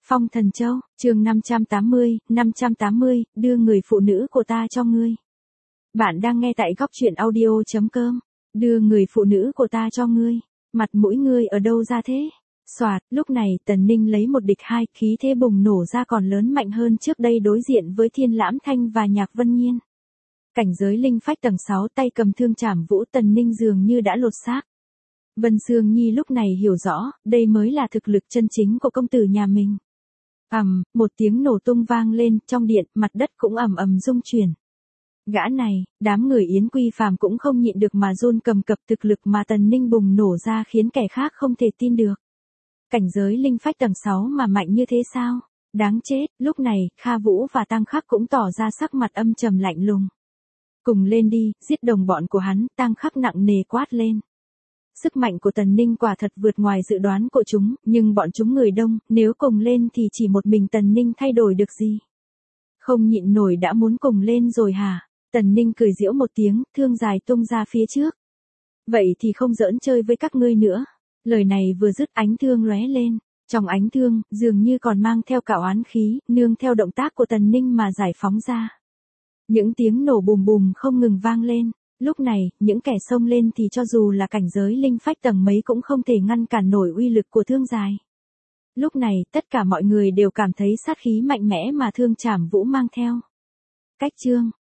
Phong Thần Châu, chương 580, đưa người phụ nữ của ta cho ngươi. Bạn đang nghe tại góc truyện audio.com. Đưa người phụ nữ của ta cho ngươi. Mặt mũi ngươi ở đâu ra thế? Soạt, lúc này Tần Ninh lấy một địch hai, khí thế bùng nổ ra còn lớn mạnh hơn trước đây đối diện với Thiên Lãm Thanh và Nhạc Vân Nhiên. Cảnh giới linh phách tầng 6 tay cầm thương trảm vũ, Tần Ninh dường như đã lột xác. Vân Sương Nhi lúc này hiểu rõ, đây mới là thực lực chân chính của công tử nhà mình. Một tiếng nổ tung vang lên, trong điện, mặt đất cũng ầm ầm rung chuyển. Gã này, đám người Yến Quy Phàm cũng không nhịn được mà run cầm cập, thực lực mà Tần Ninh bùng nổ ra khiến kẻ khác không thể tin được. Cảnh giới linh phách tầng 6 mà mạnh như thế sao? Đáng chết, lúc này, Kha Vũ và Tăng Khắc cũng tỏ ra sắc mặt âm trầm lạnh lùng. Cùng lên đi, giết đồng bọn của hắn, Tăng Khắc nặng nề quát lên. Sức mạnh của Tần Ninh quả thật vượt ngoài dự đoán của chúng, nhưng bọn chúng người đông, nếu cùng lên thì chỉ một mình Tần Ninh thay đổi được gì. Không nhịn nổi đã muốn cùng lên rồi hả? Tần Ninh cười giễu một tiếng, thương dài tung ra phía trước. Vậy thì không giỡn chơi với các ngươi nữa. Lời này vừa dứt ánh thương lóe lên. Trong ánh thương, dường như còn mang theo cả oán khí, nương theo động tác của Tần Ninh mà giải phóng ra. Những tiếng nổ bùm bùm không ngừng vang lên. Lúc này, những kẻ xông lên thì cho dù là cảnh giới linh phách tầng mấy cũng không thể ngăn cản nổi uy lực của thương dài. Lúc này, tất cả mọi người đều cảm thấy sát khí mạnh mẽ mà thương trảm vũ mang theo. Cách chương